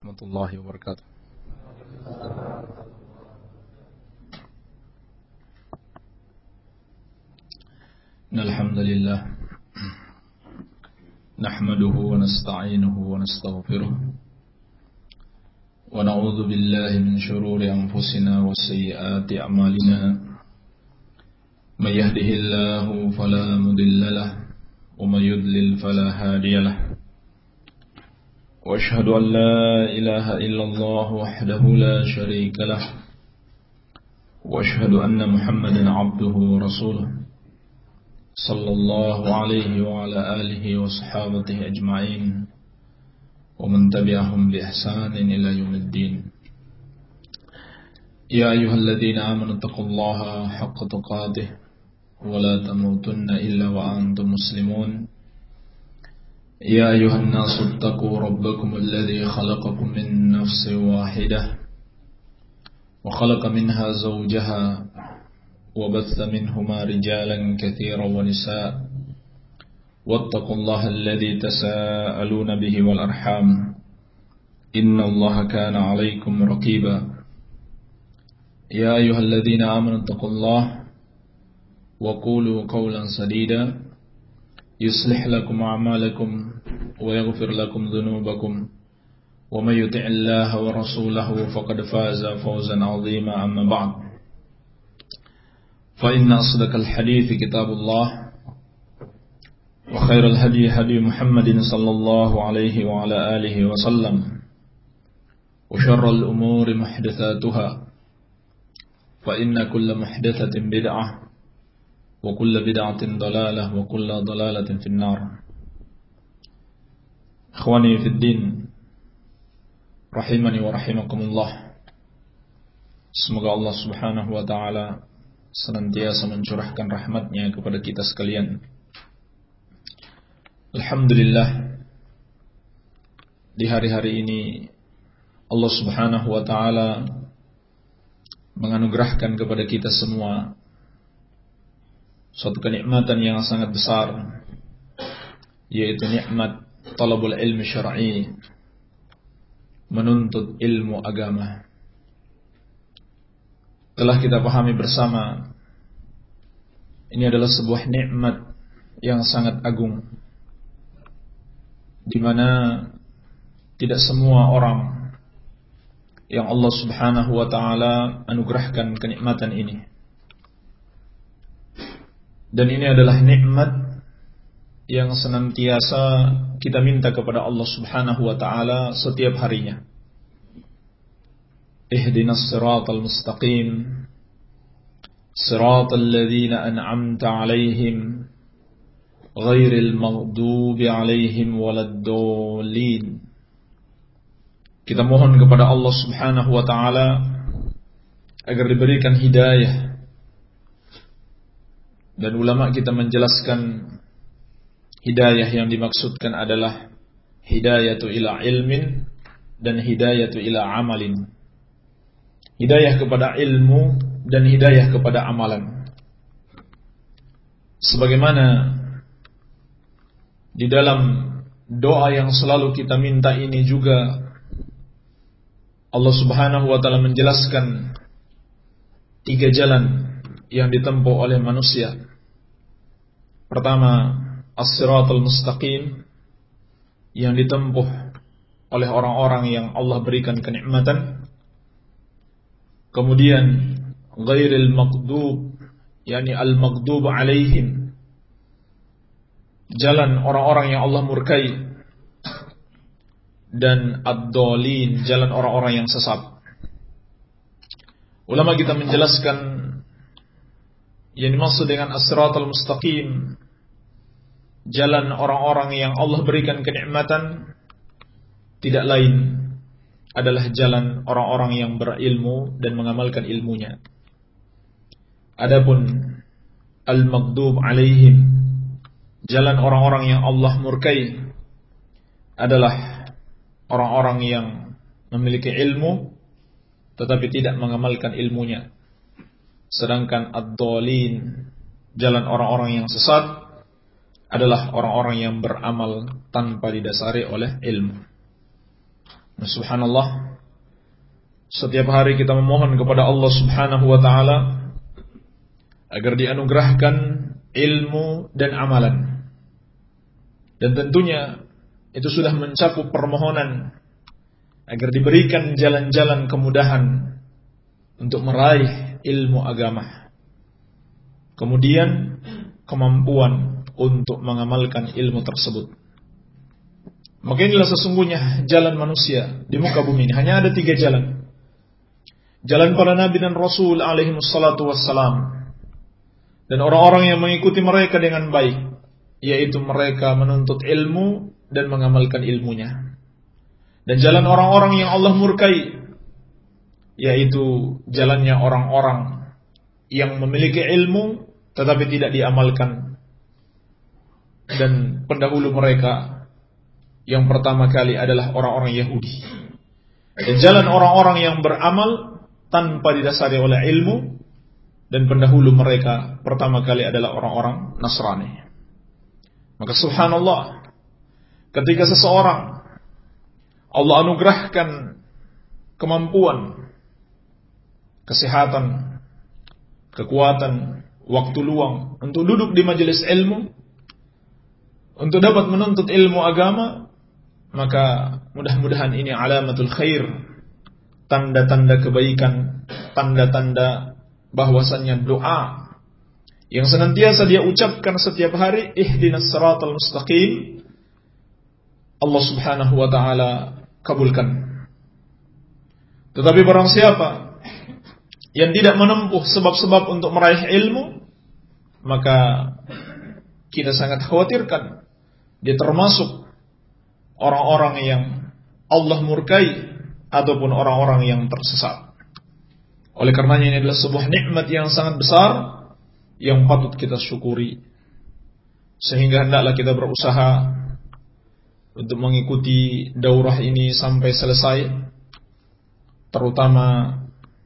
warahmatullahi wabarakatuh. Alhamdulillah nahmaduhu wa nasta'inuhu wa nastaghfiruh wa na'udzu billahi min shururi anfusina wa sayyiati a'malina may yahdihillahu fala mudilla lahu wa may yudlil fala hadiya lahu وأشهد أن لا إله إلا الله وحده لا شريك له وأشهد أن محمدا عبده ورسوله صلى الله عليه وعلى آله وصحابته أجمعين ومن تبعهم بإحسان إلى يوم الدين يا أيها الذين آمنوا اتقوا الله حق تقاته ولا تموتن إلا وأنتم مسلمون يا أيها الناس اتقوا ربكم الذي خلقكم من نفس واحدة وخلق منها زوجها وبث منهما رجالا كثيرا ونساء واتقوا الله الذي تساءلون به والأرحام إن الله كان عليكم رقيبا يا أيها الذين آمنوا اتقوا الله وقولوا قولا سديدا يصلح لكم أعمالكم ويغفر لكم ذنوبكم ومن يطع الله ورسوله فقد فاز فوزا عظيما أما بعد فإن أصدق الحديث كتاب الله وخير الهدي هدي محمد صلى الله عليه وعلى آله وسلم وشر الأمور محدثاتها فإن كل محدثة بدعة وكل بدعة ضلالة وكل ضلالة في النار. Ikhwani fid din, rahimani wa rahimakumullah. Semoga Allah Subhanahu wa taala senantiasa mencurahkan rahmatnya kepada kita sekalian. Alhamdulillah, di hari-hari ini Allah Subhanahu wa taala menganugerahkan kepada kita semua suatu kenikmatan yang sangat besar, yaitu nikmat talabul ilmi syar'i, menuntut ilmu agama. Telah kita pahami bersama, ini adalah sebuah nikmat yang sangat agung, di mana tidak semua orang yang Allah Subhanahu wa taala anugerahkan kenikmatan ini. Dan ini adalah nikmat yang senantiasa kita minta kepada Allah Subhanahu wa taala setiap harinya. Ihdinas siratal mustaqim, siratal ladzina an'amta 'alaihim, ghairil maghdubi 'alaihim waladdallin. Kita mohon kepada Allah Subhanahu wa taala agar diberikan hidayah. Dan ulama kita menjelaskan hidayah yang dimaksudkan adalah hidayatu ila ilmin dan hidayatu ila amalin. Hidayah kepada ilmu dan hidayah kepada amalan. Sebagaimana di dalam doa yang selalu kita minta ini juga Allah Subhanahu wa taala menjelaskan 3 jalan yang ditempuh oleh manusia. Pertama, as-siratal mustaqim, yang ditempuh oleh orang-orang yang Allah berikan kenikmatan. Kemudian ghairil maghdub, yakni al-maghdub alaihim, jalan orang-orang yang Allah murkai. Dan ad-dhalin, jalan orang-orang yang sesat. Ulama kita menjelaskan yang dimaksud dengan as-siratal mustaqim, jalan orang-orang yang Allah berikan kenikmatan, tidak lain adalah jalan orang-orang yang berilmu dan mengamalkan ilmunya. Adapun al-maghdub alaihim, jalan orang-orang yang Allah murkai, adalah orang-orang yang memiliki ilmu tetapi tidak mengamalkan ilmunya. Sedangkan ad-dhalin, jalan orang-orang yang sesat, adalah orang-orang yang beramal tanpa didasari oleh ilmu. Nah, subhanallah, setiap hari kita memohon kepada Allah Subhanahu wa taala agar dianugerahkan ilmu dan amalan. Dan tentunya itu sudah mencakup permohonan agar diberikan jalan-jalan kemudahan untuk meraih ilmu agama. Kemudian kemampuan untuk mengamalkan ilmu tersebut. Maka inilah sesungguhnya jalan manusia di muka bumi ini. Hanya ada 3 jalan. Jalan para nabi dan rasul alaihi wassalatu wassalam, dan orang-orang yang mengikuti mereka dengan baik, yaitu mereka menuntut ilmu dan mengamalkan ilmunya. Dan jalan orang-orang yang Allah murkai, yaitu jalannya orang-orang yang memiliki ilmu tetapi tidak diamalkan. Dan pendahulu mereka yang pertama kali adalah orang-orang Yahudi. Dan jalan orang-orang yang beramal tanpa didasari oleh ilmu, dan pendahulu mereka pertama kali adalah orang-orang Nasrani. Maka subhanallah, ketika seseorang Allah anugerahkan kemampuan, kesehatan, kekuatan, waktu luang untuk duduk di majelis ilmu, untuk dapat menuntut ilmu agama, maka mudah-mudahan ini alamatul khair, tanda-tanda kebaikan, tanda-tanda bahwasannya doa yang senantiasa dia ucapkan setiap hari, ihdinas siratal mustaqim, Allah Subhanahu wa taala kabulkan. Tetapi barang siapa yang tidak menempuh sebab-sebab untuk meraih ilmu, maka kita sangat khawatirkan dia termasuk orang-orang yang Allah murkai ataupun orang-orang yang tersesat. Oleh karenanya ini adalah sebuah nikmat yang sangat besar yang patut kita syukuri. Sehingga hendaklah kita berusaha untuk mengikuti daurah ini sampai selesai, terutama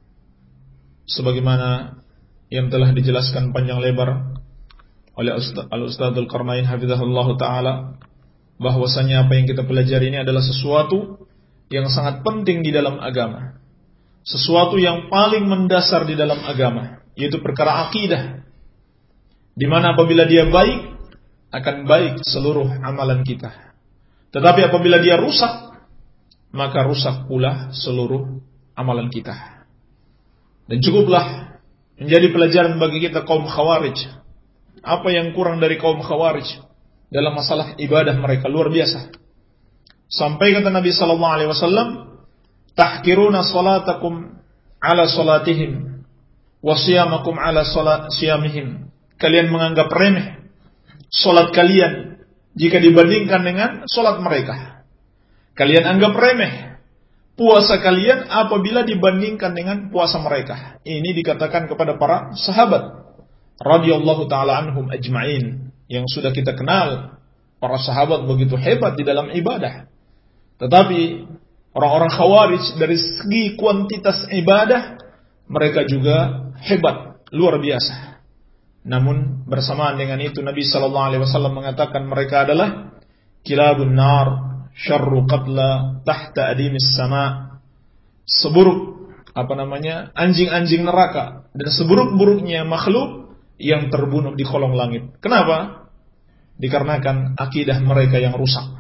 sebagaimana yang telah dijelaskan panjang lebar oleh Al-Ustadzul Qarnain hafizahullah ta'ala, bahwasanya apa yang kita pelajari ini adalah sesuatu yang sangat penting di dalam agama, sesuatu yang paling mendasar di dalam agama, yaitu perkara akidah, di mana apabila dia baik akan baik seluruh amalan kita. Tetapi apabila dia rusak, maka rusak pula seluruh amalan kita. Dan cukuplah menjadi pelajaran bagi kita kaum Khawarij. Apa yang kurang dari kaum Khawarij dalam masalah ibadah mereka luar biasa. Sampai kata Nabi sallallahu alaihi wasallam, tahkiruna salatakum ala salatihim wa siyamakum ala siyamihim. Kalian menganggap remeh salat kalian jika dibandingkan dengan salat mereka. Kalian anggap remeh puasa kalian apabila dibandingkan dengan puasa mereka. Ini dikatakan kepada para sahabat radhiyallahu taala anhum ajma'in, yang sudah kita kenal para sahabat begitu hebat di dalam ibadah. Tetapi orang-orang Khawarij dari segi kuantitas ibadah mereka juga hebat, luar biasa. Namun bersamaan dengan itu Nabi sallallahu alaihi wasallam mengatakan mereka adalah kilabun nar syarru qatla tahta adimis sama. Seburuk anjing-anjing neraka dan seburuk-buruknya makhluk yang terbunuh di kolong langit. Kenapa? Dikarenakan akidah mereka yang rusak.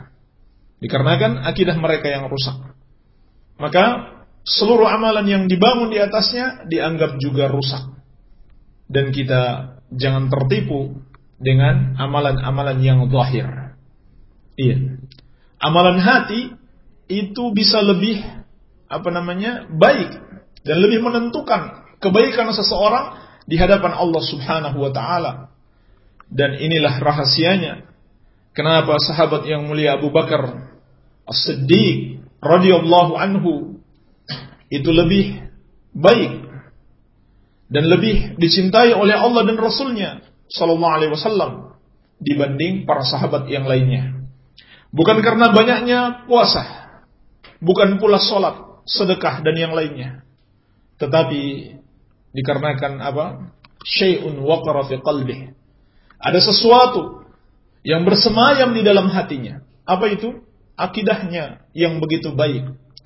Maka seluruh amalan yang dibangun di atasnya dianggap juga rusak. Dan kita jangan tertipu dengan amalan-amalan yang zahir. Iya. Amalan hati itu bisa lebih baik dan lebih menentukan kebaikan seseorang di hadapan Allah Subhanahu wa taala. Dan inilah rahasianya kenapa sahabat yang mulia Abu Bakar As-Siddiq radhiyallahu anhu itu lebih baik dan lebih dicintai oleh Allah dan Rasulnya sallallahu alaihi wasallam dibanding para sahabat yang lainnya. Bukan karena banyaknya puasa, bukan pula sholat, sedekah dan yang lainnya, tetapi dikarenakan syai'un waqara fi qalbih. Ada sesuatu yang bersemayam di dalam hatinya. Apa itu? Akidahnya yang begitu baik.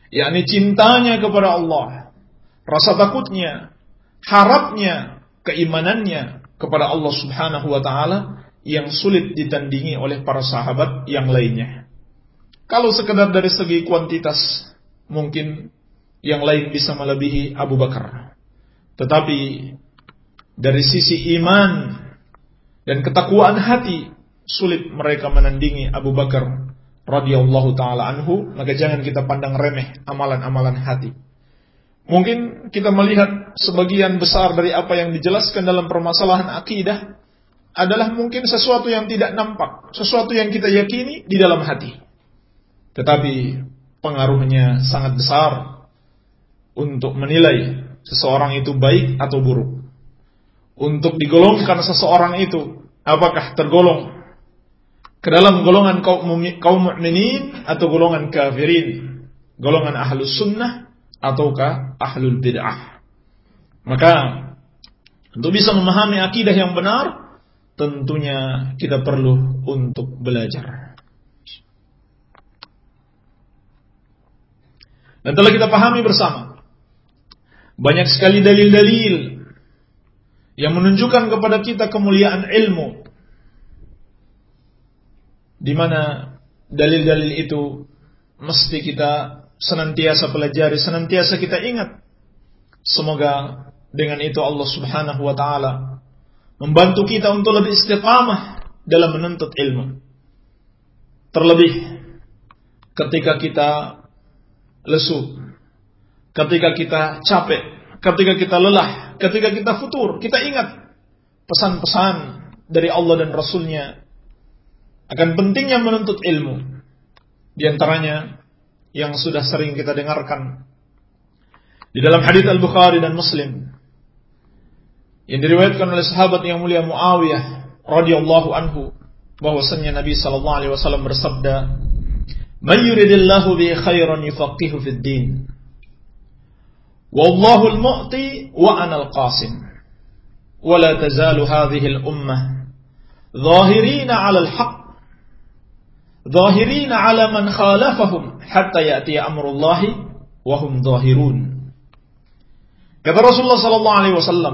yakni cintanya kepada Allah, rasa takutnya, harapnya, keimanannya kepada Allah Subhanahu wa taala yang sulit ditandingi oleh para sahabat yang lainnya. Kalau sekedar dari segi kuantitas, mungkin yang lain bisa melebihi Abu Bakar. Tetapi dari sisi iman dan ketakwaan hati, sulit mereka menandingi Abu Bakar radhiyallahu taala anhu. Maka jangan kita pandang remeh amalan-amalan hati. Mungkin kita melihat sebagian besar dari apa yang dijelaskan dalam permasalahan akidah adalah mungkin sesuatu yang tidak nampak, sesuatu yang kita yakini di dalam hati. Tetapi pengaruhnya sangat besar untuk menilai seseorang itu baik atau buruk. Untuk digolongkan seseorang itu apakah tergolong ke dalam golongan kaum mukminin atau golongan kafirin, golongan ahlus sunnah ataukah ahlul bid'ah. Maka untuk bisa memahami akidah yang benar, tentunya kita perlu untuk belajar. Dan telah kita pahami bersama, banyak sekali dalil-dalil yang menunjukkan kepada kita kemuliaan ilmu, di mana dalil-dalil itu mesti kita senantiasa pelajari, senantiasa kita ingat. Semoga dengan itu Allah Subhanahu wa taala membantu kita untuk lebih istiqamah dalam menuntut ilmu. Terlebih ketika kita lesu, ketika kita capek, ketika kita lelah, ketika kita futur, kita ingat pesan-pesan dari Allah dan Rasulnya akan pentingnya menuntut ilmu. Di antaranya yang sudah sering kita dengarkan di dalam hadits Al-Bukhari dan Muslim yang diriwayatkan oleh sahabat yang mulia Muawiyah radhiyallahu anhu, bahwasanya Nabi sallallahu alaihi wasallam bersabda, "Man yuridillahu bihi khairan yufaqihu fid din. Wallahu al-mu'ti wa ana al-qasim. Wa la tazalu hadhihi al-ummah dhahirina 'ala al-haqq, dhahirina 'ala man khalafahum hatta ya'ti amrullahi wa hum dhahirun." Kata Rasulullah sallallahu alaihi wasallam,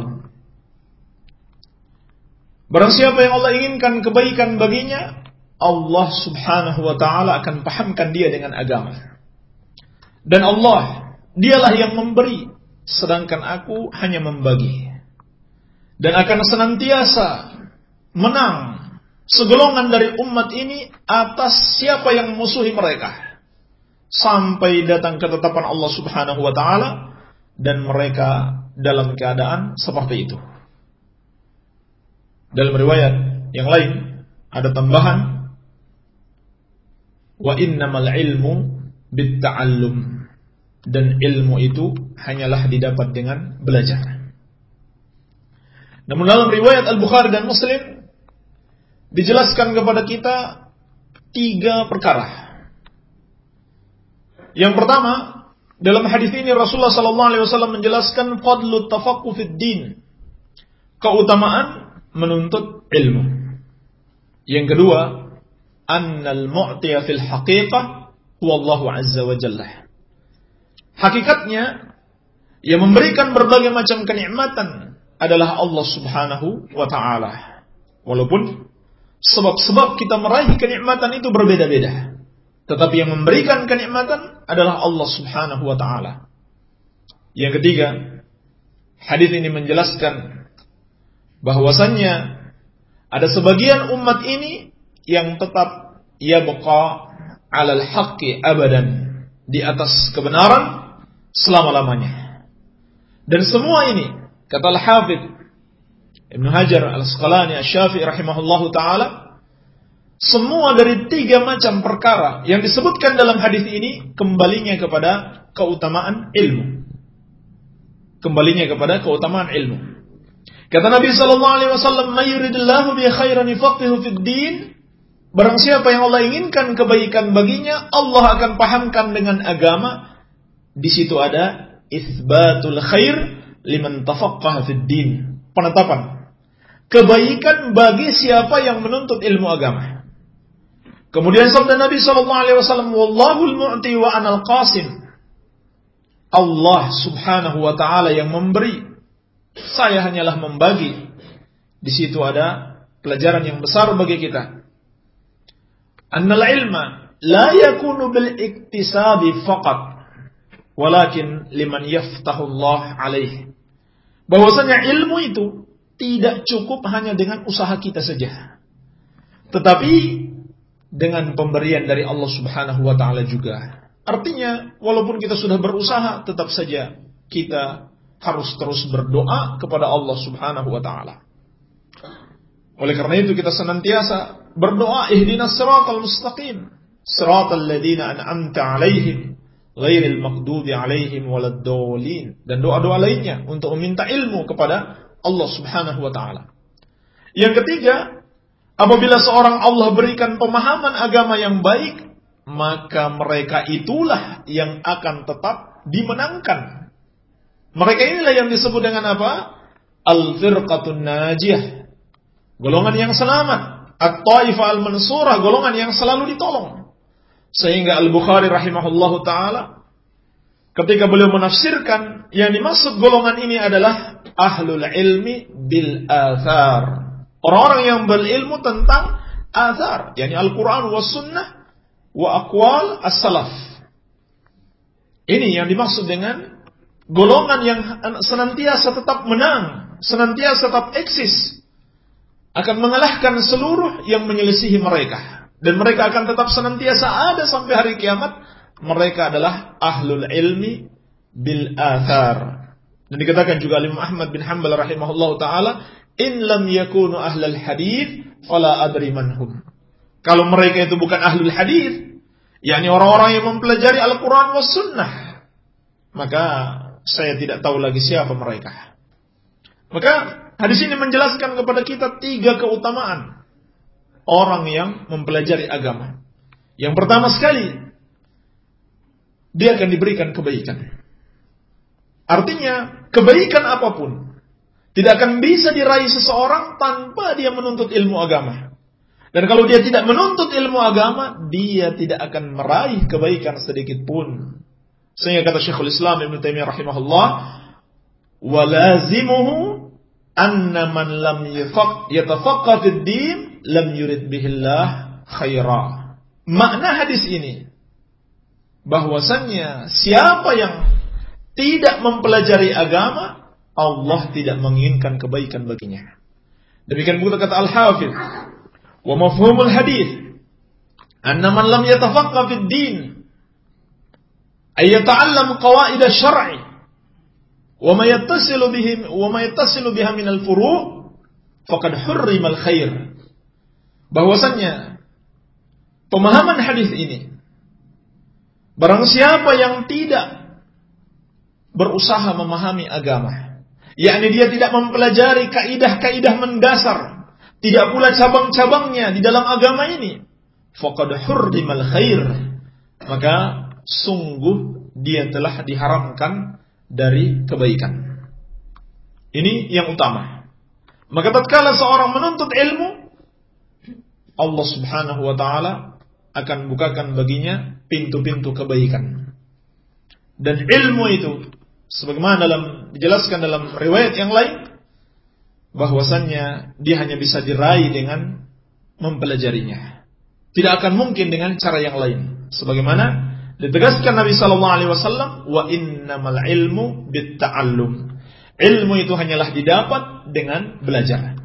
barang siapa yang Allah inginkan kebaikan baginya, Allah Subhanahu wa taala akan pahamkan dia dengan agama. Dan Allah, dialah yang memberi, sedangkan aku hanya membagi. Dan akan senantiasa menang segolongan dari umat ini atas siapa yang musuhi mereka, sampai datang ketetapan Allah Subhanahu wa taala dan mereka dalam keadaan seperti itu. Dalam riwayat yang lain ada tambahan, wa innamal ilmu bitta'allum, dan ilmu itu hanyalah didapat dengan belajar. Namun dalam riwayat Al-Bukhari dan Muslim dijelaskan kepada kita 3 perkara. Yang pertama, dalam hadis ini Rasulullah sallallahu alaihi wasallam menjelaskan fadlut tafaqquh fid din, keutamaan menuntut ilmu. Yang kedua, annal mu'tiya fil haqiqah huwallahu azza wa jalla. Hakikatnya yang memberikan berbagai macam kenikmatan adalah Allah Subhanahu wa taala. Walaupun sebab-sebab kita meraih kenikmatan itu berbeda-beda, tetapi yang memberikan kenikmatan adalah Allah Subhanahu wa taala. Yang ketiga, hadis ini menjelaskan bahwasannya ada sebagian umat ini yang tetap yabqa 'alal haqqi abadan, di atas kebenaran selama-lamanya. Dan semua ini, kata Al-Hafidz Ibnu Hajar Al-Asqalani Asy-Syafi'i rahimahullahu taala, semua dari 3 macam perkara yang disebutkan dalam hadis ini kembalinya kepada keutamaan ilmu. Kembalinya kepada keutamaan ilmu. Kata Nabi sallallahu alaihi wasallam, "May yuridillahu bi khairan yufaqihu fid din." Barang siapa yang Allah inginkan kebaikan baginya, Allah akan pahamkan dengan agama. Di situ ada itsbatul khair liman tafaqqaha fid din. Penetapan kebaikan bagi siapa yang menuntut ilmu agama. Kemudian sabda Nabi sallallahu alaihi wasallam, "Wallahul mu'ti wa anal qasim." Allah subhanahu wa ta'ala yang memberi, saya hanyalah membagi. Di situ ada pelajaran yang besar bagi kita. Annal ilma la yakunu bil iktisabi faqat, walakin liman yaftahu Allah alaih. Bahwasanya ilmu itu tidak cukup hanya dengan usaha kita saja, tetapi dengan pemberian dari Allah subhanahu wa ta'ala juga. Artinya, walaupun kita sudah berusaha, tetap saja kita harus terus berdoa kepada Allah subhanahu wa ta'ala. Oleh karena itu kita senantiasa berdoa, ihdinas siratal mustaqim, siratal ladzina an'amta alaihim, ghairil maghdubi alaihim waladdallin. Dan doa-doa lainnya untuk meminta ilmu kepada Allah subhanahu wa ta'ala. Yang ketiga, apabila seorang Allah berikan pemahaman agama yang baik, maka mereka itulah yang akan tetap dimenangkan. Mereka inilah yang disebut dengan apa? Al-firqatun najiyah, golongan yang selamat. At-taifah al-mansurah, golongan yang selalu ditolong. Sehingga Al-Bukhari rahimahullahu ta'ala, ketika beliau menafsirkan, yang dimaksud golongan ini adalah ahlul ilmi bil athar, orang-orang yang berilmu tentang athar, yakni Al-Quran wa sunnah wa aqwal as-salaf. Ini yang dimaksud dengan golongan yang senantiasa tetap menang, senantiasa tetap eksis, akan mengalahkan seluruh yang menyelisihi mereka, dan mereka akan tetap senantiasa ada sampai hari kiamat. Mereka adalah ahlul ilmi bil athar. Dan dikatakan juga Imam Ahmad bin Hanbal rahimahullahu ta'ala, in lam yakunu ahlul hadith fala adri manhum. Kalau mereka itu bukan ahlul hadith, yakni orang-orang yang mempelajari Al-Quran was sunnah, maka saya tidak tahu lagi siapa mereka. Maka hadis ini menjelaskan kepada kita 3 keutamaan orang yang mempelajari agama. Yang pertama sekali, dia akan diberikan kebaikan. Artinya, kebaikan apapun tidak akan bisa diraih seseorang tanpa dia menuntut ilmu agama. Dan kalau dia tidak menuntut ilmu agama, dia tidak akan meraih kebaikan sedikit pun. Sehingga kata Syekhul Islam Ibnu Taimiyah rahimahullah, wa lazimuhu anna man lam yatafaqqah fid din lam yurid bihillah khaira. Makna hadis ini bahwasannya siapa yang tidak mempelajari agama, Allah tidak menginginkan kebaikan baginya. Demikian pula kata Al-Hafidz, wa mafhumul hadis anna man lam yatafaqqah fid din ay yata'allam qawaid asy-syar'i wa ma yattasilu biha min al-furu' faqad hurrima al-khair. Bahwasannya pemahaman hadis ini, barang siapa yang tidak berusaha memahami agama, yakni dia tidak mempelajari kaidah-kaidah mendasar, tidak pula cabang-cabangnya di dalam agama ini, faqad hurrimal khair, maka sungguh dia telah diharamkan dari kebaikan. Ini yang utama. Maka tatkala seorang menuntut ilmu, Allah subhanahu wa ta'ala akan bukakan baginya pintu-pintu kebaikan. Dan ilmu itu, sebagaimana dijelaskan dalam riwayat yang lain, bahwasannya dia hanya bisa diraih dengan mempelajarinya. Tidak akan mungkin dengan cara yang lain. Sebagaimana ditegaskan Nabi sallallahu alaihi wasallam, wa innamal ilmu bitta'allum. Ilmu itu hanyalah didapat dengan belajar.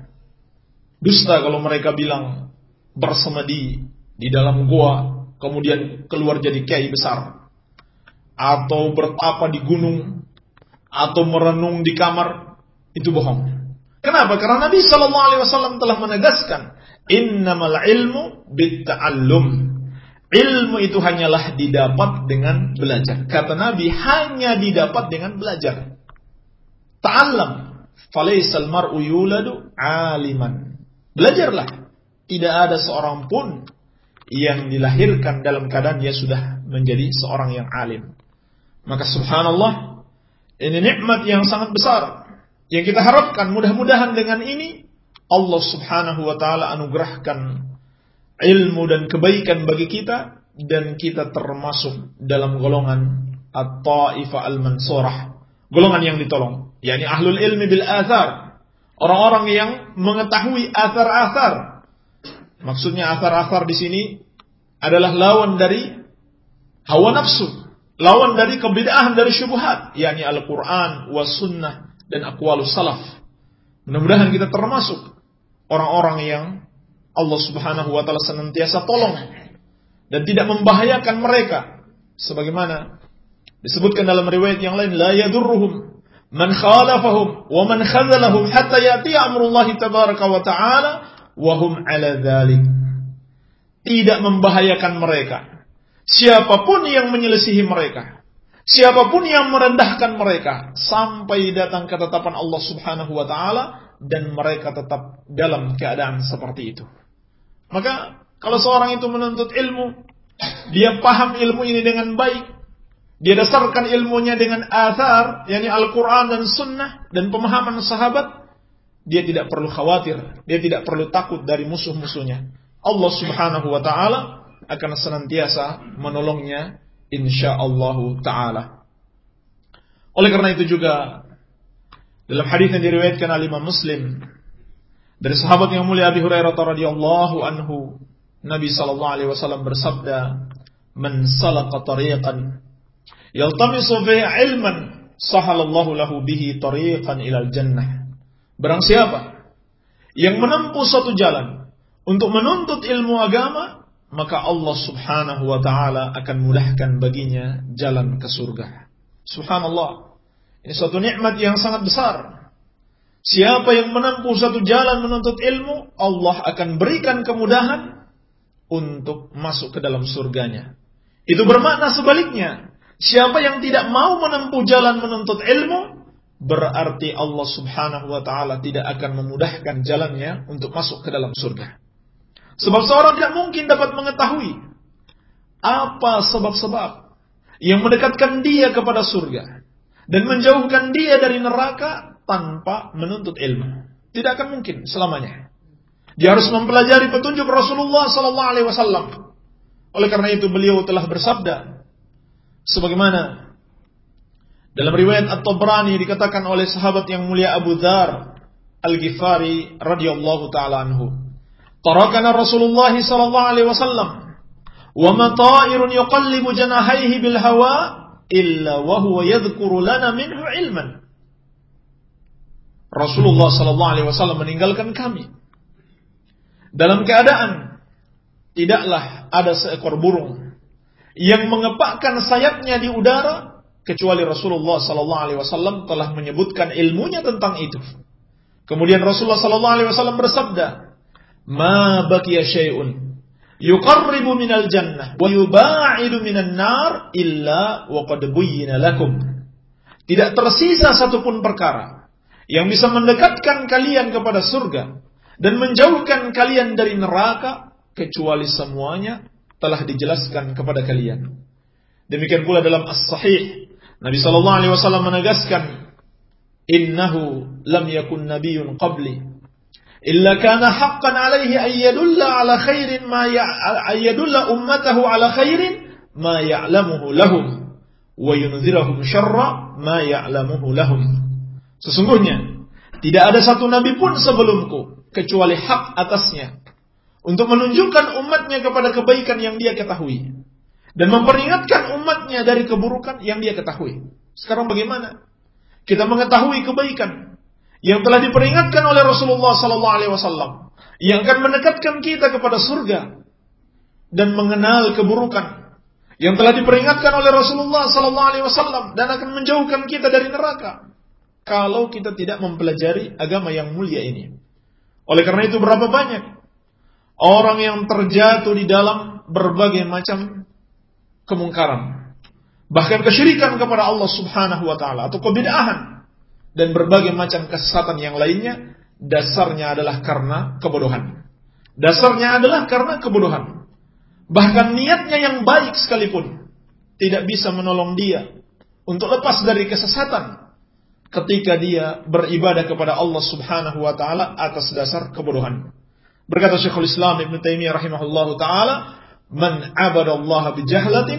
Dusta kalau mereka bilang bersemedi di dalam gua kemudian keluar jadi kiai besar, atau bertapa di gunung, atau merenung di kamar. Itu bohong. Kenapa? Karena Nabi sallallahu alaihi wasallam telah menegaskan, innamal ilmu bitta'allum. Ilmu itu hanyalah didapat dengan belajar. Kata Nabi, hanya didapat dengan belajar. Ta'allam falaisal mar'u yuladu aliman. Belajarlah. Tidak ada seorang pun yang dilahirkan dalam keadaan dia sudah menjadi seorang yang alim. Maka subhanallah, ini nikmat yang sangat besar yang kita harapkan. Mudah-mudahan dengan ini Allah subhanahu wa ta'ala anugerahkan ilmu dan kebaikan bagi kita, dan kita termasuk dalam golongan at-ta'ifah al-mansurah, golongan yang ditolong, yakni ahlul ilmi bil athar, orang-orang yang mengetahui athar-athar. Maksudnya athar-athar di sini adalah lawan dari hawa nafsu, lawan dari kebid'ahan, dari syubhat, yakni Al-Qur'an was sunnah dan aqwalus salaf. Mudah-mudahan kita termasuk orang-orang yang Allah Subhanahu wa taala senantiasa tolong dan tidak membahayakan mereka, sebagaimana disebutkan dalam riwayat yang lain, la yadurruhum man khalafahum wa man khadhalahum hatta ya'ti amrullahi tabaraka wa ta'ala wa hum 'ala dzalik. Tidak membahayakan mereka siapapun yang menyelisihi mereka, siapapun yang merendahkan mereka, sampai datang ketetapan Allah Subhanahu wa taala dan mereka tetap dalam keadaan seperti itu. Maka kalau seorang itu menuntut ilmu, dia paham ilmu ini dengan baik, dia dasarkan ilmunya dengan athar, yakni Al-Quran dan Sunnah dan pemahaman sahabat, dia tidak perlu khawatir, dia tidak perlu takut dari musuh-musuhnya. Allah Subhanahu wa ta'ala akan senantiasa menolongnya insyaallah ta'ala. Oleh karena itu juga dalam hadis yang diriwayatkan oleh Imam Muslim dari sahabat yang mulia Abi Hurairah radhiyallahu anhu, Nabi sallallahu alaihi wasallam bersabda, "Man salaka tariqan yaltamisu fihi ilman, sahalallahu lahu bihi tariqan ilal jannah." Barang siapa yang menempuh suatu jalan untuk menuntut ilmu agama, maka Allah Subhanahu wa taala akan mudahkan baginya jalan ke surga. Subhanallah. Ini suatu nikmat yang sangat besar. Siapa yang menempuh satu jalan menuntut ilmu, Allah akan berikan kemudahan untuk masuk ke dalam surganya. Itu bermakna sebaliknya. Siapa yang tidak mau menempuh jalan menuntut ilmu, berarti Allah Subhanahu wa ta'ala tidak akan memudahkan jalannya untuk masuk ke dalam surga. Sebab seorang tidak mungkin dapat mengetahui apa sebab-sebab yang mendekatkan dia kepada surga dan menjauhkan dia dari neraka tanpa menuntut ilmu. Tidak akan mungkin selamanya. Dia harus mempelajari petunjuk Rasulullah sallallahu alaihi wasallam. Oleh karena itu beliau telah bersabda sebagaimana dalam riwayat At-Tabrani dikatakan oleh sahabat yang mulia Abu Dzar Al-Ghifari radhiyallahu taala anhu, "Tarakana Rasulullah sallallahu alaihi wasallam wa ma ta'irun yuqallibu janahaihi bil hawa illa wa huwa yadhkuru lana minhu ilman." Rasulullah sallallahu alaihi wasallam meninggalkan kami dalam keadaan tidaklah ada seekor burung yang mengepakkan sayapnya di udara kecuali Rasulullah sallallahu alaihi wasallam telah menyebutkan ilmunya tentang itu. Kemudian Rasulullah sallallahu alaihi wasallam bersabda, "Ma baqiya syai'un yuqarribu minal jannah wa yuba'idu minan nar illa wa qad buyyina lakum." Tidak tersisa satupun perkara yang bisa mendekatkan kalian kepada surga dan menjauhkan kalian dari neraka kecuali semuanya telah dijelaskan kepada kalian. Demikian pula dalam As-Sahih, Nabi sallallahu alaihi wasallam menegaskan, "Innahu lam yakun nabiyyun qabli illa kana haqqan alaihi an yadulla ala khairin ma yadulla ummatahu ala khairin ma ya'lamuhu lahum wa yunzirahum syarra ma ya'lamuhu lahum." Sesungguhnya tidak ada satu nabi pun sebelumku kecuali hak atasnya untuk menunjukkan umatnya kepada kebaikan yang dia ketahui dan memperingatkan umatnya dari keburukan yang dia ketahui. Sekarang bagaimana? Kita mengetahui kebaikan yang telah diperingatkan oleh Rasulullah sallallahu alaihi wasallam yang akan mendekatkan kita kepada surga, dan mengenal keburukan yang telah diperingatkan oleh Rasulullah sallallahu alaihi wasallam dan akan menjauhkan kita dari neraka kalau kita tidak mempelajari agama yang mulia ini. Oleh karena itu berapa banyak orang yang terjatuh di dalam berbagai macam kemungkaran, bahkan kesyirikan kepada Allah Subhanahu wa taala atau kebid'ahan dan berbagai macam kesesatan yang lainnya, dasarnya adalah karena kebodohan. Dasarnya adalah karena kebodohan. Bahkan niatnya yang baik sekalipun tidak bisa menolong dia untuk lepas dari kesesatan ketika dia beribadah kepada Allah Subhanahu wa taala atas dasar kebodohan. Berkata Syekhul Islam Ibnu Taimiyah rahimahullahu taala, "Man 'abadallaha bijahlatin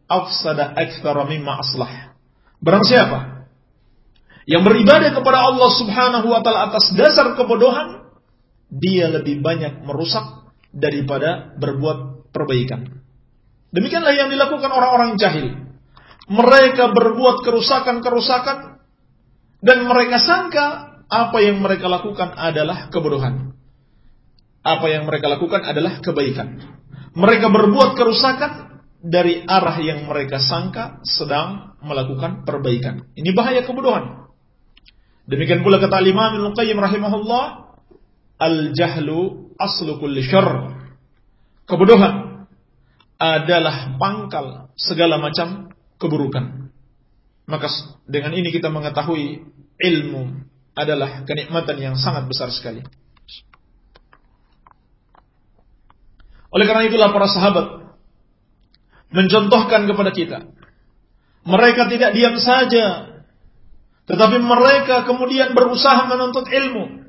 afsada aktsara mimma aslah. Barang siapa yang beribadah kepada Allah Subhanahu wa taala atas dasar kebodohan, dia lebih banyak merusak daripada berbuat perbaikan. Demikianlah yang dilakukan orang-orang jahil. Mereka berbuat kerusakan-kerusakan dan mereka sangka apa yang mereka lakukan adalah kebodohan. Apa yang mereka lakukan adalah kebaikan. Mereka berbuat kerusakan dari arah yang mereka sangka sedang melakukan perbaikan. Ini bahaya kebodohan. Demikian pula kata Imam Ibnu Qayyim rahimahullah, al-jahlu aslu kulli syarr. Kebodohan adalah pangkal segala macam keburukan. Maka dengan ini kita mengetahui ilmu adalah kenikmatan yang sangat besar sekali. Oleh karena itulah para sahabat mencontohkan kepada kita. Mereka tidak diam saja, tetapi mereka kemudian berusaha menuntut ilmu.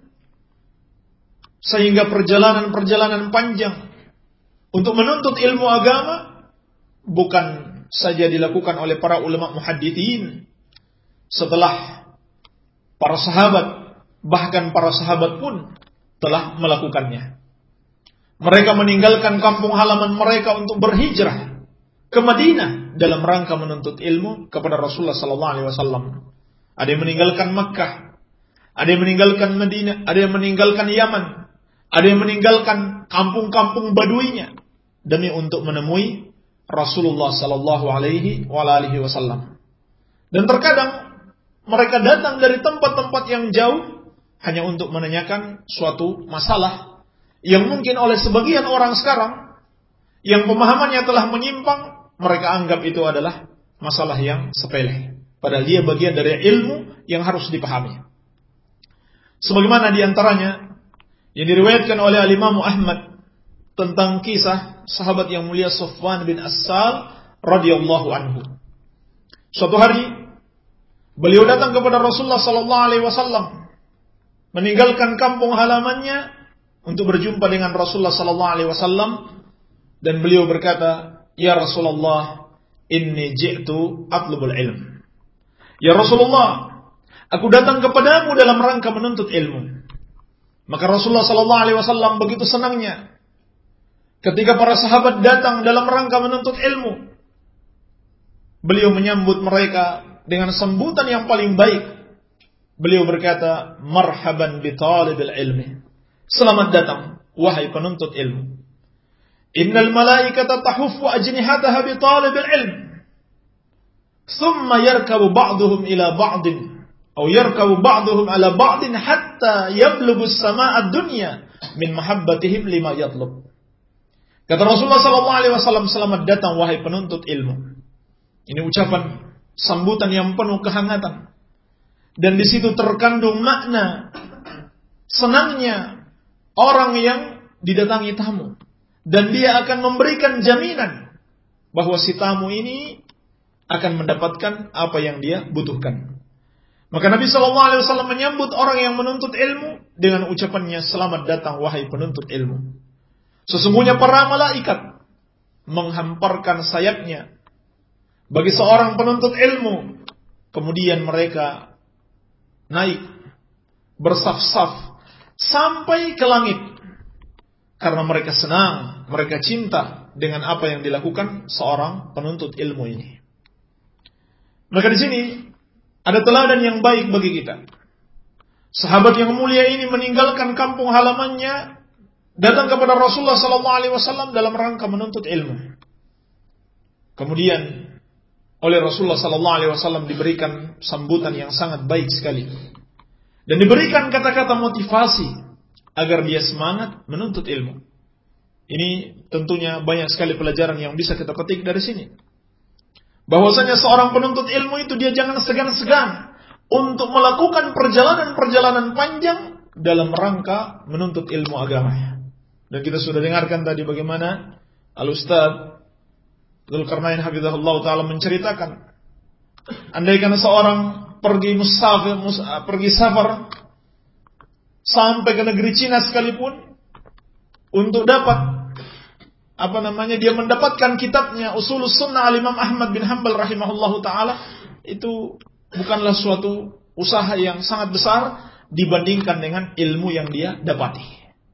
Sehingga perjalanan-perjalanan panjang untuk menuntut ilmu agama bukan saja dilakukan oleh para ulama muhadditsin. Setelah para sahabat, bahkan para sahabat pun telah melakukannya. Mereka meninggalkan kampung halaman mereka untuk berhijrah ke Madinah dalam rangka menuntut ilmu kepada Rasulullah sallallahu alaihi wasallam. Ada yang meninggalkan Makkah, ada yang meninggalkan Madinah, ada yang meninggalkan Yaman, ada yang meninggalkan kampung-kampung baduinya demi untuk menemui Rasulullah sallallahu alaihi wasallam. Dan terkadang mereka datang dari tempat-tempat yang jauh hanya untuk menanyakan suatu masalah yang mungkin oleh sebagian orang sekarang yang pemahamannya telah menyimpang, mereka anggap itu adalah masalah yang sepele. Padahal dia bagian dari ilmu yang harus dipahami. Sebagaimana diantaranya yang diriwayatkan oleh Imam Ahmad tentang kisah sahabat yang mulia Sufwan bin Assal radhiyallahu anhu. Suatu hari beliau datang kepada Rasulullah sallallahu alaihi wasallam, meninggalkan kampung halamannya untuk berjumpa dengan Rasulullah sallallahu alaihi wasallam, dan beliau berkata, "Ya Rasulullah, inni ji'tu atlubul ilm." Ya Rasulullah, aku datang kepadamu dalam rangka menuntut ilmu. Maka Rasulullah sallallahu alaihi wasallam begitu senangnya ketika para sahabat datang dalam rangka menuntut ilmu. Beliau menyambut mereka dengan sambutan yang paling baik. Beliau berkata, "Marhaban bi talibil ilmi." Selamat datang, wahai penuntut ilmu. Innal malaikata tahuffu ajnihataha bi talibil ilm. Thumma yarkabu ba'duhum ila ba'din, atau yarkabu ba'duhum ala ba'din hatta yablughu as-samaa'a ad-dunya min mahabbatihim lima yatlub. Kata Rasulullah sallallahu alaihi wasallam, selamat datang wahai penuntut ilmu. Ini ucapan sambutan yang penuh kehangatan. Dan di situ terkandung makna senangnya orang yang didatangi tamu, dan dia akan memberikan jaminan bahwa si tamu ini akan mendapatkan apa yang dia butuhkan. Maka Nabi SAW menyambut orang yang menuntut ilmu dengan ucapannya, selamat datang wahai penuntut ilmu. Sesungguhnya para malaikat menghamparkan sayapnya bagi seorang penuntut ilmu, kemudian mereka naik bersaf-saf sampai ke langit karena mereka senang, mereka cinta dengan apa yang dilakukan seorang penuntut ilmu ini. Maka di sini ada teladan yang baik bagi kita. Sahabat yang mulia ini meninggalkan kampung halamannya, datang kepada Rasulullah SAW dalam rangka menuntut ilmu. Kemudian oleh Rasulullah SAW diberikan sambutan yang sangat baik sekali, dan diberikan kata-kata motivasi agar dia semangat menuntut ilmu. Ini tentunya banyak sekali pelajaran yang bisa kita petik dari sini. Bahwasanya seorang penuntut ilmu itu dia jangan segan-segan untuk melakukan perjalanan-perjalanan panjang dalam rangka menuntut ilmu agama. Dan kita sudah dengarkan tadi bagaimana Al-Ustaz Dzulkarnain hafizahullah ta'ala menceritakan, andaikan seorang pergi safar sampai ke negeri Cina sekalipun untuk dapat dia mendapatkan kitabnya Ushulus Sunnah al-Imam Ahmad bin Hanbal rahimahullahu taala, itu bukanlah suatu usaha yang sangat besar dibandingkan dengan ilmu yang dia dapati.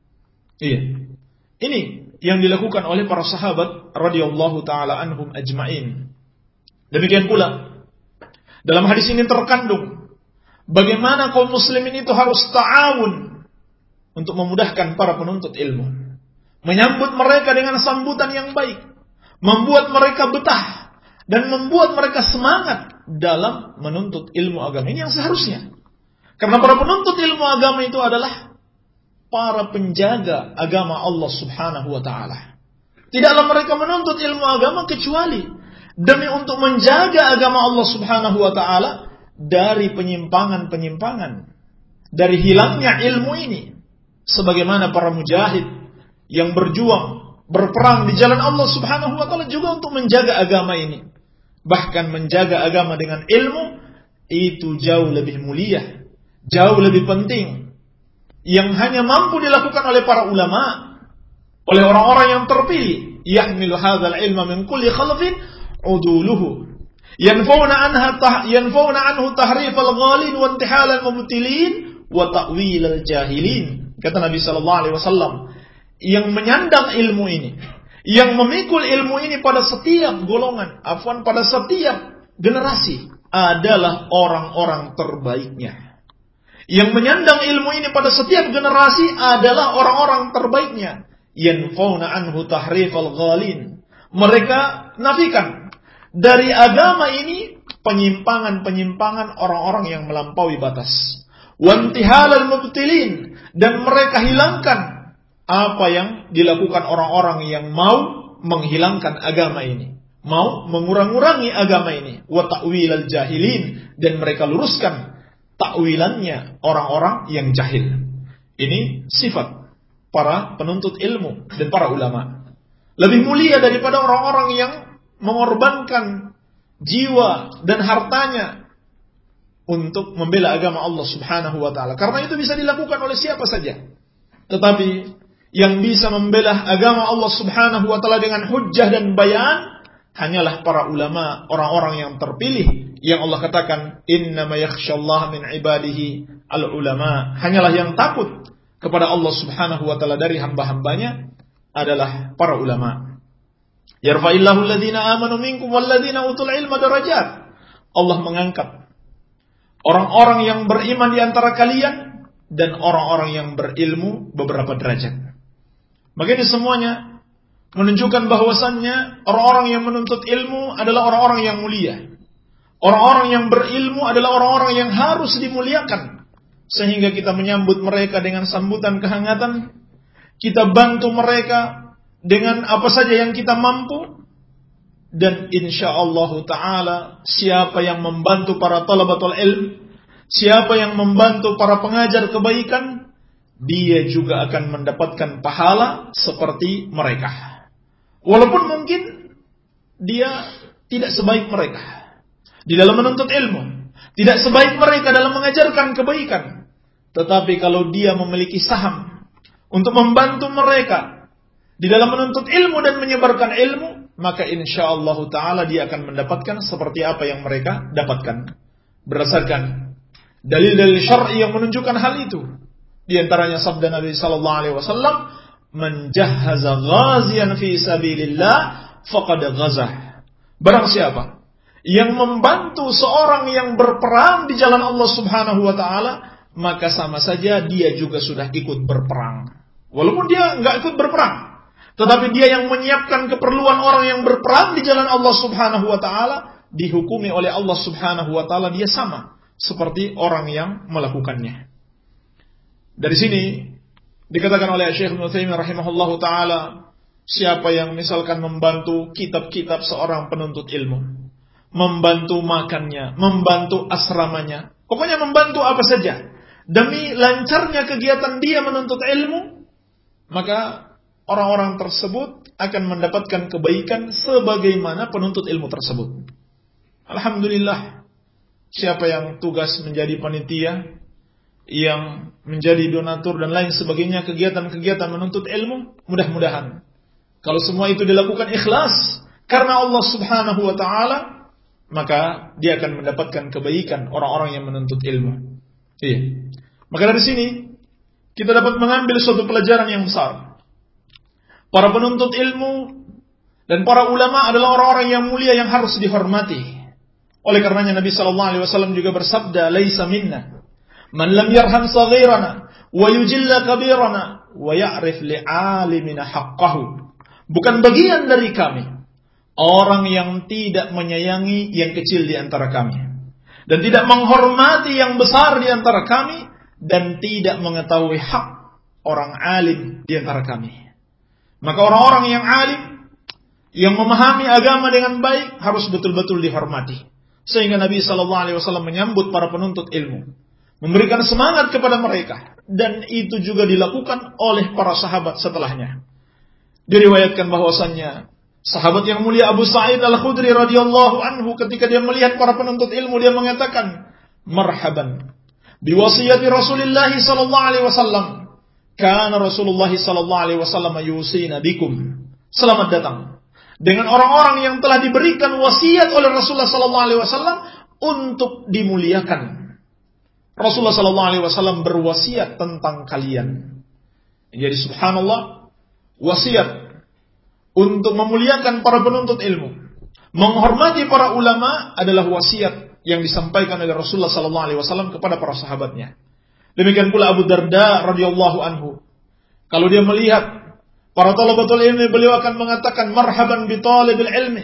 Iya. Ini yang dilakukan oleh para sahabat radhiyallahu taala anhum ajmain. Demikian pula dalam hadis ini terkandung bagaimana kaum muslimin itu harus ta'awun untuk memudahkan para penuntut ilmu, menyambut mereka dengan sambutan yang baik, membuat mereka betah dan membuat mereka semangat dalam menuntut ilmu agama. Ini yang seharusnya. Karena para penuntut ilmu agama itu adalah para penjaga agama Allah Subhanahu wa taala. Tidaklah mereka menuntut ilmu agama kecuali demi untuk menjaga agama Allah Subhanahu wa taala dari penyimpangan-penyimpangan, dari hilangnya ilmu ini. Sebagaimana para mujahid yang berjuang, berperang di jalan Allah Subhanahu wa taala juga untuk menjaga agama ini. Bahkan menjaga agama dengan ilmu itu jauh lebih mulia, jauh lebih penting, yang hanya mampu dilakukan oleh para ulama, oleh orang-orang yang terpilih. Yahmilu hadzal ilma min kulli khalfin uduluhu yanfauna anhu tahrif al-ghalin wa intihal al-mubtilin wa ta'wil al-jahilin. Kata Nabi sallallahu alaihi wasallam, yang menyandang ilmu ini, yang memikul ilmu ini pada setiap golongan, pada setiap generasi adalah orang-orang terbaiknya. Yang menyandang ilmu ini pada setiap generasi adalah orang-orang terbaiknya. Yanfauna anhu tahrifal ghalin. Mereka nafikan dari agama ini penyimpangan-penyimpangan orang-orang yang melampaui batas. Wantihalal mubtilin, dan mereka hilangkan apa yang dilakukan orang-orang yang mau menghilangkan agama ini, mau mengurang-urangi agama ini. Wa ta'wilal jahilin, dan mereka luruskan takwilannya orang-orang yang jahil. Ini sifat para penuntut ilmu dan para ulama. Lebih mulia daripada orang-orang yang mengorbankan jiwa dan hartanya untuk membela agama Allah Subhanahu wa taala. Karena itu bisa dilakukan oleh siapa saja. Tetapi yang bisa membela agama Allah Subhanahu wa taala dengan hujjah dan bayan hanyalah para ulama, orang-orang yang terpilih, yang Allah katakan innama yakhsyallaha min ibadihi al-ulama. Hanyalah yang takut kepada Allah Subhanahu wa taala dari hamba-hambanya adalah para ulama. Yarfa'illahu alladhina amanu minkum walladhina utul ilma darajat. Allah mengangkat orang-orang yang beriman di antara kalian dan orang-orang yang berilmu beberapa derajat. Maka ini semuanya menunjukkan bahwasannya orang-orang yang menuntut ilmu adalah orang-orang yang mulia. Orang-orang yang berilmu adalah orang-orang yang harus dimuliakan. Sehingga kita menyambut mereka dengan sambutan kehangatan. Kita bantu mereka dengan apa saja yang kita mampu. Dan insyaallah ta'ala, siapa yang membantu para talabatul ilm, siapa yang membantu para pengajar kebaikan, dia juga akan mendapatkan pahala seperti mereka. Walaupun mungkin dia tidak sebaik mereka di dalam menuntut ilmu, tidak sebaik mereka dalam mengajarkan kebaikan. Tetapi kalau dia memiliki saham untuk membantu mereka di dalam menuntut ilmu dan menyebarkan ilmu, maka insyaallah ta'ala dia akan mendapatkan seperti apa yang mereka dapatkan. Berdasarkan dalil-dalil syar'i yang menunjukkan hal itu. Di antaranya sabda Nabi sallallahu alaihi wasallam, "Man jahhaza ghaziyan fi sabilillah faqad ghazah." Barang siapa yang membantu seorang yang berperang di jalan Allah Subhanahu wa taala, maka sama saja dia juga sudah ikut berperang. Walaupun dia enggak ikut berperang, tetapi dia yang menyiapkan keperluan orang yang berperang di jalan Allah Subhanahu wa taala, dihukumi oleh Allah Subhanahu wa taala dia sama seperti orang yang melakukannya. Dari sini dikatakan oleh Syekh Ibnu Utsaimin rahimahullahu taala, siapa yang misalkan membantu kitab-kitab seorang penuntut ilmu, membantu makannya, membantu asramanya, pokoknya membantu apa saja demi lancarnya kegiatan dia menuntut ilmu, maka orang-orang tersebut akan mendapatkan kebaikan sebagaimana penuntut ilmu tersebut. Alhamdulillah, siapa yang tugas menjadi panitia, yang menjadi donatur dan lain sebagainya kegiatan-kegiatan menuntut ilmu, mudah-mudahan Kalau semua itu dilakukan ikhlas karena Allah Subhanahu wa taala, maka dia akan mendapatkan kebaikan orang-orang yang menuntut ilmu. Iya. Maka dari sini kita dapat mengambil suatu pelajaran yang besar. Para penuntut ilmu dan para ulama adalah orang-orang yang mulia yang harus dihormati. Oleh karenanya Nabi sallallahu alaihi wasallam juga bersabda, "Laisa minna man lam yarham saghirana wa yujilla kabirana wa ya'rif li'alimina haqqahu." Bukan bagian dari kami orang yang tidak menyayangi yang kecil di antara kami dan tidak menghormati yang besar di antara kami dan tidak mengetahui hak orang alim di antara kami. Maka orang-orang yang alim yang memahami agama dengan baik harus betul-betul dihormati. Sehingga Nabi SAW menyambut para penuntut ilmu, memberikan semangat kepada mereka, dan itu juga dilakukan oleh para sahabat setelahnya. Diriwayatkan bahwasannya sahabat yang mulia Abu Sa'id Al-Khudri radhiyallahu anhu ketika dia melihat para penuntut ilmu, dia mengatakan, "Marhaban biwasiyati Rasulullah sallallahu alaihi wasallam. Kana Rasulullah sallallahu alaihi wasallam yusina bikum." Selamat datang dengan orang-orang yang telah diberikan wasiat oleh Rasulullah sallallahu alaihi wasallam untuk dimuliakan. Rasulullah sallallahu alaihi wasallam berwasiat tentang kalian. Jadi subhanallah, wasiat untuk memuliakan para penuntut ilmu, menghormati para ulama adalah wasiat yang disampaikan oleh Rasulullah sallallahu alaihi wasallam kepada para sahabatnya. Demikian pula Abu Darda radhiyallahu anhu. Kalau dia melihat para talabatul ilmi, beliau akan mengatakan, "Marhaban bi talibil ilmi,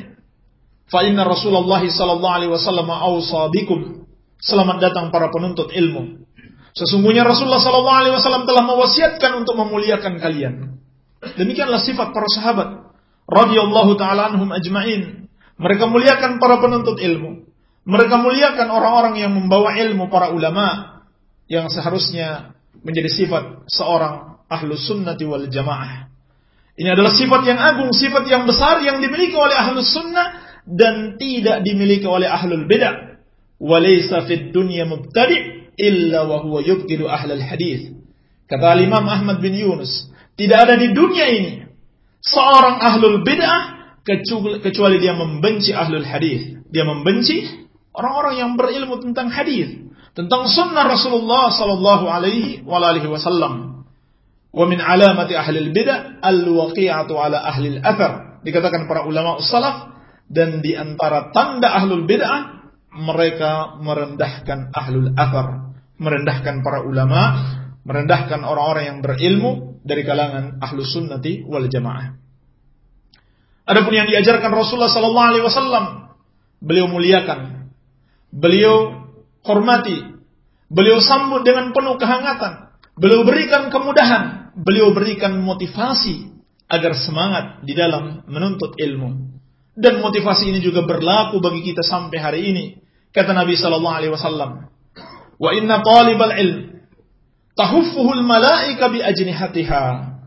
fa inna Rasulullah sallallahu alaihi wasallam awsa bikum." Selamat datang para penuntut ilmu. Sesungguhnya Rasulullah sallallahu alaihi wasallam telah mewasiatkan untuk memuliakan kalian. Demikianlah sifat para sahabat radhiyallahu taala anhum ajma'in. Mereka muliakan para penuntut ilmu. Mereka muliakan orang-orang yang membawa ilmu, para ulama, yang seharusnya menjadi sifat seorang ahlus sunnati wal jamaah. Ini adalah sifat yang agung, sifat yang besar yang dimiliki oleh ahlus sunnah dan tidak dimiliki oleh ahlul bid'ah. Walaysa fid dunya mubtadi' illa wa huwa yubghidu ahlal hadis. Kata Imam Ahmad bin Yunus, tidak ada di dunia ini seorang ahlul bid'ah kecuali dia membenci ahlul hadis. Dia membenci orang-orang yang berilmu tentang hadis, tentang sunnah Rasulullah sallallahu alaihi wasallam. Wa min alamati ahlil bid'ah al-waqi'atu ala ahlil athar. Dikatakan para ulama salaf, dan di antara tanda ahlul bid'ah mereka merendahkan ahlul athar, merendahkan para ulama, merendahkan orang-orang yang berilmu dari kalangan ahlus sunnati wal jamaah. Adapun yang diajarkan Rasulullah sallallahu alaihi wasallam, beliau muliakan, beliau hormati, beliau sambut dengan penuh kehangatan, beliau berikan kemudahan, beliau berikan motivasi agar semangat di dalam menuntut ilmu. Dan motivasi ini juga berlaku bagi kita sampai hari ini. Kata Nabi sallallahu alaihi wasallam, "Wa inna talibal ilm tahuffuhul malaika bi ajnihatiha.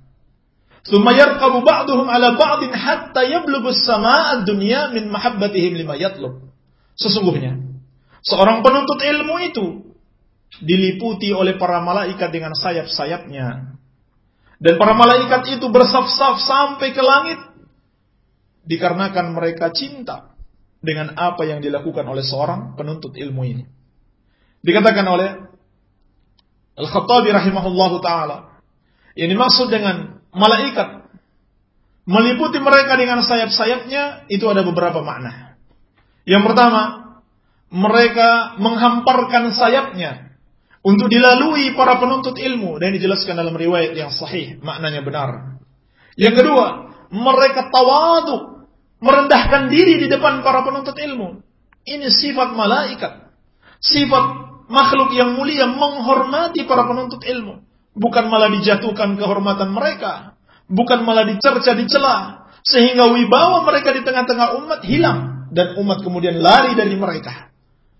Thumma yarqabu ba'duhum 'ala ba'din hatta yablughu as-samaa'a ad-dunya min mahabbatihim lima yatlub." Sesungguhnya seorang penuntut ilmu itu diliputi oleh para malaikat dengan sayap-sayapnya. Dan para malaikat itu bersaf-saf sampai ke langit dikarenakan mereka cinta dengan apa yang dilakukan oleh seorang penuntut ilmu ini. Dikatakan oleh Al-Khattabi rahimahullahu ta'ala, yang dimaksud dengan malaikat meliputi mereka dengan sayap-sayapnya, itu ada beberapa makna. Yang pertama, mereka menghamparkan sayapnya untuk dilalui para penuntut ilmu, dan dijelaskan dalam riwayat yang sahih, maknanya benar. Yang kedua, mereka tawadhu, merendahkan diri di depan para penuntut ilmu. Ini sifat malaikat, sifat makhluk yang mulia, menghormati para penuntut ilmu. Bukan malah dijatuhkan kehormatan mereka, bukan malah dicerca, dicela, sehingga wibawa mereka di tengah-tengah umat hilang, dan umat kemudian lari dari mereka.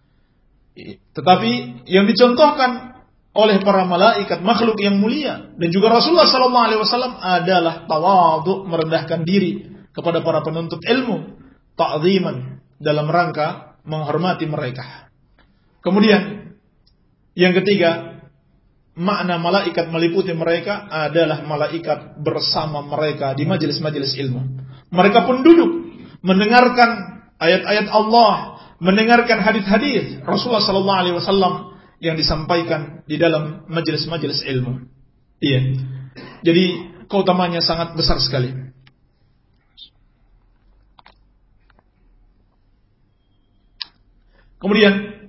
Tetapi yang dicontohkan oleh para malaikat, makhluk yang mulia, dan juga Rasulullah SAW adalah tawadhu, merendahkan diri kepada para penuntut ilmu, ta'ziman, dalam rangka menghormati mereka. Kemudian yang ketiga, makna malaikat meliputi mereka adalah malaikat bersama mereka di majelis-majelis ilmu. Mereka pun duduk mendengarkan ayat-ayat Allah, mendengarkan hadis-hadis Rasulullah sallallahu alaihi wasallam yang disampaikan di dalam majelis-majelis ilmu. Iya. Jadi keutamanya sangat besar sekali. Kemudian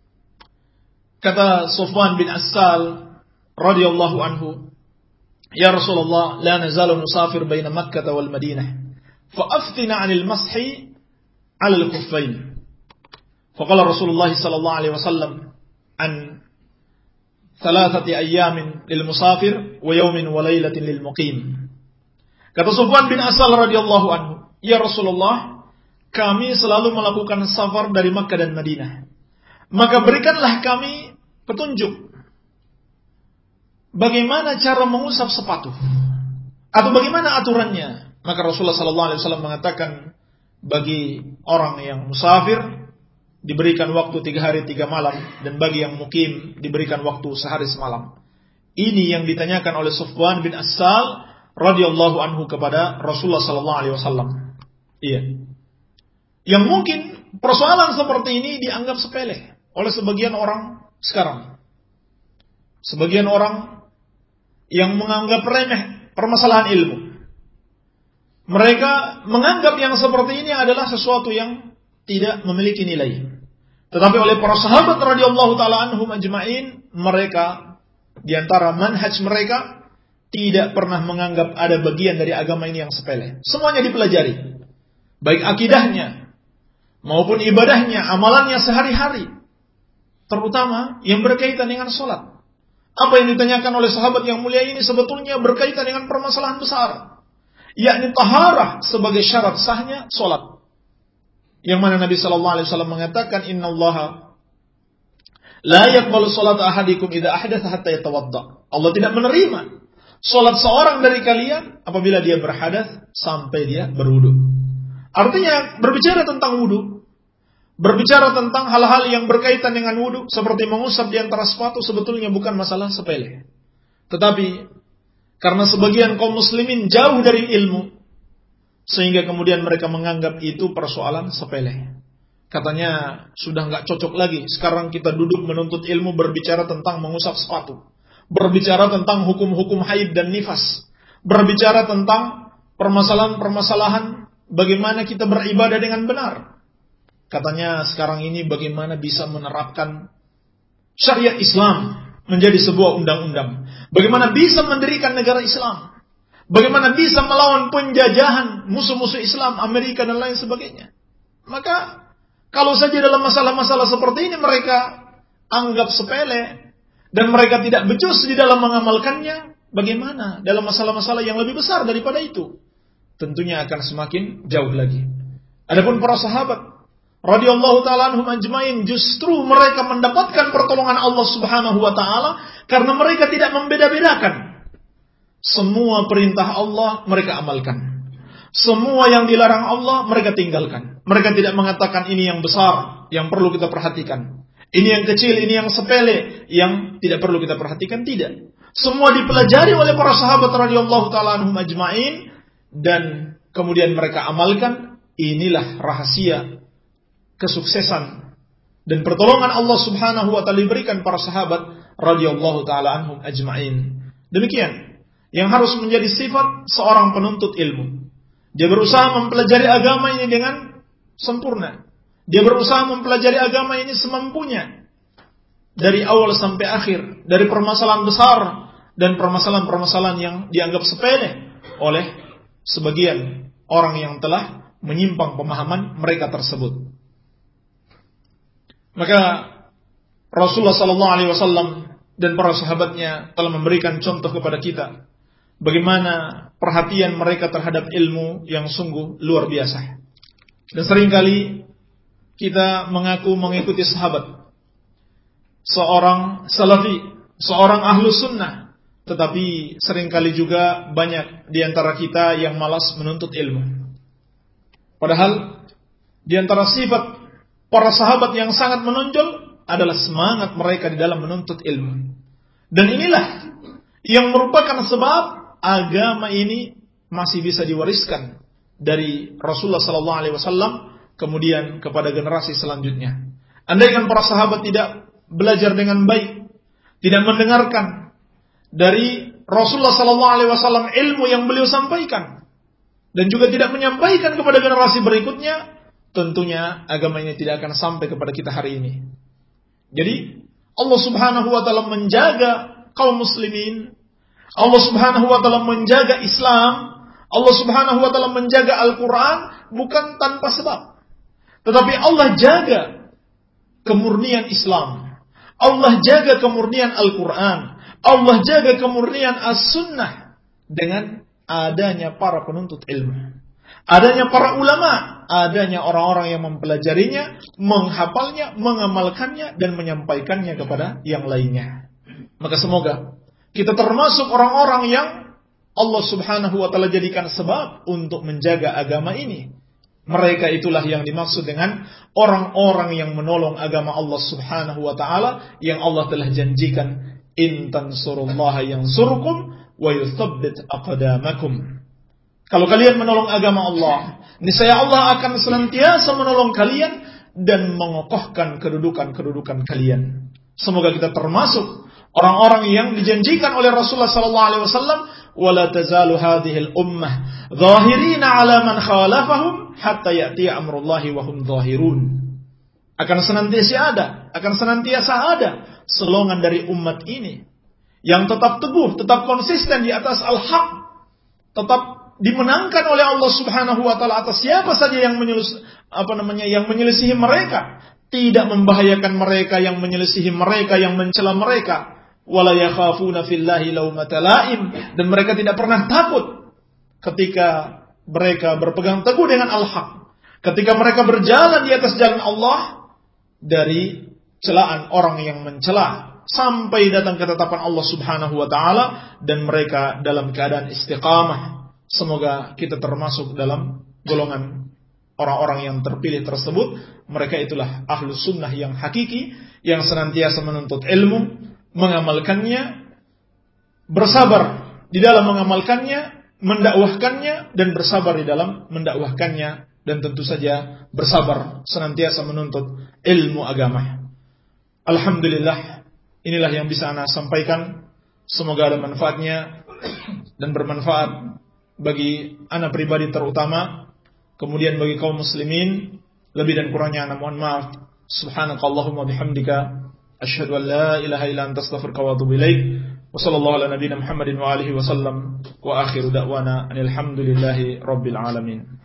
kata Sufwan bin Assal radhiyallahu anhu, "Ya Rasulullah, la nazalu nusafir baina Makkah wal Madinah, fa aftina 'anil mashi 'ala al-khuffain." Faqala Rasulullah sallallahu alaihi wasallam an thalathati ayyamin lil musafir wa yawmin wa lailatin lil muqim. Kata Sufwan bin Assal radhiyallahu anhu, "Ya Rasulullah, kami selalu melakukan safar dari Makkah dan Madinah. Maka berikanlah kami petunjuk bagaimana cara mengusap sepatu atau bagaimana aturannya." Maka Rasulullah sallallahu alaihi wasallam mengatakan, bagi orang yang musafir diberikan waktu 3 hari 3 malam, dan bagi yang mukim diberikan waktu sehari semalam. Ini yang ditanyakan oleh Sufwan bin Assal radhiyallahu anhu kepada Rasulullah sallallahu alaihi wasallam. Iya. Yang mungkin persoalan seperti ini dianggap sepele oleh sebagian orang sekarang. Sebagian orang yang menganggap remeh permasalahan ilmu. Mereka menganggap yang seperti ini adalah sesuatu yang tidak memiliki nilai. Tetapi oleh para sahabat radhiyallahu taala anhum ajma'in, mereka di antara manhaj mereka tidak pernah menganggap ada bagian dari agama ini yang sepele. Semuanya dipelajari. Baik akidahnya maupun ibadahnya, amalannya sehari-hari. Terutama yang berkaitan dengan sholat. Apa yang ditanyakan oleh sahabat yang mulia ini sebetulnya berkaitan dengan permasalahan besar, yakni taharah sebagai syarat sahnya sholat. Yang mana Nabi SAW mengatakan, "Innallaha la yaqbalu sholata ahadikum idza ahdatha hatta yatawadda." Allah tidak menerima sholat seorang dari kalian apabila dia berhadas sampai dia berwudu. Artinya berbicara tentang wudu, berbicara tentang hal-hal yang berkaitan dengan wudu seperti mengusap di antara sepatu sebetulnya bukan masalah sepele. Tetapi karena sebagian kaum muslimin jauh dari ilmu, sehingga kemudian mereka menganggap itu persoalan sepele. Katanya sudah enggak cocok lagi sekarang kita duduk menuntut ilmu berbicara tentang mengusap sepatu, berbicara tentang hukum-hukum haid dan nifas, berbicara tentang permasalahan-permasalahan bagaimana kita beribadah dengan benar. Katanya sekarang ini bagaimana bisa menerapkan syariat Islam menjadi sebuah undang-undang. Bagaimana bisa mendirikan negara Islam. Bagaimana bisa melawan penjajahan musuh-musuh Islam, Amerika dan lain sebagainya. Maka kalau saja dalam masalah-masalah seperti ini mereka anggap sepele dan mereka tidak becus di dalam mengamalkannya, bagaimana dalam masalah-masalah yang lebih besar daripada itu? Tentunya akan semakin jauh lagi. Adapun para sahabat radhiyallahu ta'ala anhum ajmain, justru mereka mendapatkan pertolongan Allah Subhanahu wa taala karena mereka tidak membeda-bedakan. Semua perintah Allah mereka amalkan. Semua yang dilarang Allah mereka tinggalkan. Mereka tidak mengatakan ini yang besar yang perlu kita perhatikan, ini yang kecil, ini yang sepele yang tidak perlu kita perhatikan. Tidak. Semua dipelajari oleh para sahabat radhiyallahu ta'ala anhum ajmain dan kemudian mereka amalkan. Inilah rahasia kesuksesan dan pertolongan Allah Subhanahu wa taala diberikan para sahabat radhiyallahu taala anhum ajma'in. Demikian yang harus menjadi sifat seorang penuntut ilmu. Dia berusaha mempelajari agama ini dengan sempurna. Dia berusaha mempelajari agama ini semampunya dari awal sampai akhir, dari permasalahan besar dan permasalahan-permasalahan yang dianggap sepele oleh sebagian orang yang telah menyimpang pemahaman mereka tersebut. Maka Rasulullah sallallahu alaihi wasallam dan para sahabatnya telah memberikan contoh kepada kita bagaimana perhatian mereka terhadap ilmu yang sungguh luar biasa. Dan seringkali kita mengaku mengikuti sahabat, seorang salafi, seorang ahlu sunnah, tetapi seringkali juga banyak di antara kita yang malas menuntut ilmu. Padahal di antara sifat para sahabat yang sangat menonjol adalah semangat mereka di dalam menuntut ilmu. Dan inilah yang merupakan sebab agama ini masih bisa diwariskan dari Rasulullah sallallahu alaihi wasallam kemudian kepada generasi selanjutnya. Andaikan para sahabat tidak belajar dengan baik, tidak mendengarkan dari Rasulullah sallallahu alaihi wasallam ilmu yang beliau sampaikan dan juga tidak menyampaikan kepada generasi berikutnya, tentunya agama ini tidak akan sampai kepada kita hari ini. Jadi Allah Subhanahu wa taala menjaga kaum muslimin, Allah Subhanahu wa taala menjaga Islam, Allah Subhanahu wa taala menjaga Al-Qur'an bukan tanpa sebab. Tetapi Allah jaga kemurnian Islam, Allah jaga kemurnian Al-Qur'an, Allah jaga kemurnian As-Sunnah dengan adanya para penuntut ilmu, adanya para ulama, adanya orang-orang yang mempelajarinya, menghafalnya, mengamalkannya dan menyampaikannya kepada yang lainnya. Maka semoga kita termasuk orang-orang yang Allah Subhanahu wa taala jadikan sebab untuk menjaga agama ini. Mereka itulah yang dimaksud dengan orang-orang yang menolong agama Allah Subhanahu wa taala yang Allah telah janjikan, in tansurullaha yansurkum wa yuthabbit aqdamakum. Kalau kalian menolong agama Allah, niscaya Allah akan senantiasa menolong kalian dan mengokohkan kedudukan kalian. Semoga kita termasuk orang-orang yang dijanjikan oleh Rasulullah sallallahu alaihi wasallam, wala tazalu hadhil ummah zahirina ala man khalafahum hatta ya'ti amrullahi wa hum zahirun. Akan senantiasa ada selongan dari umat ini yang tetap teguh, tetap konsisten di atas al-haq, tetap dimenangkan oleh Allah Subhanahu wa taala atas siapa saja yang menyelisihi mereka, tidak membahayakan mereka yang menyelisihi mereka, yang mencela mereka. Wala yakhafuna fillahi laumata laim, dan mereka tidak pernah takut ketika mereka berpegang teguh dengan al-haq, ketika mereka berjalan di atas jalan Allah dari celaan orang yang mencela, sampai datang ketetapan Allah Subhanahu wa taala dan mereka dalam keadaan istiqamah. Semoga kita termasuk dalam golongan orang-orang yang terpilih tersebut. Mereka itulah ahlus sunnah yang hakiki, yang senantiasa menuntut ilmu, mengamalkannya, bersabar di dalam mengamalkannya, mendakwahkannya, dan bersabar di dalam mendakwahkannya, dan tentu saja bersabar senantiasa menuntut ilmu agama. Alhamdulillah, inilah yang bisa ana sampaikan. Semoga ada manfaatnya dan bermanfaat bagi ana pribadi terutama, kemudian bagi kaum muslimin. Lebih dan kurangnya ana mohon maaf. Subhanakallahumma bihamdika asyhadu an la ilaha illa anta astaghfiruka wa atubu ilaik. Wa sallallahu ala nabiyyina Muhammadin wa alihi wa sallam. Wa akhiru da'wana alhamdulillahi rabbil alamin.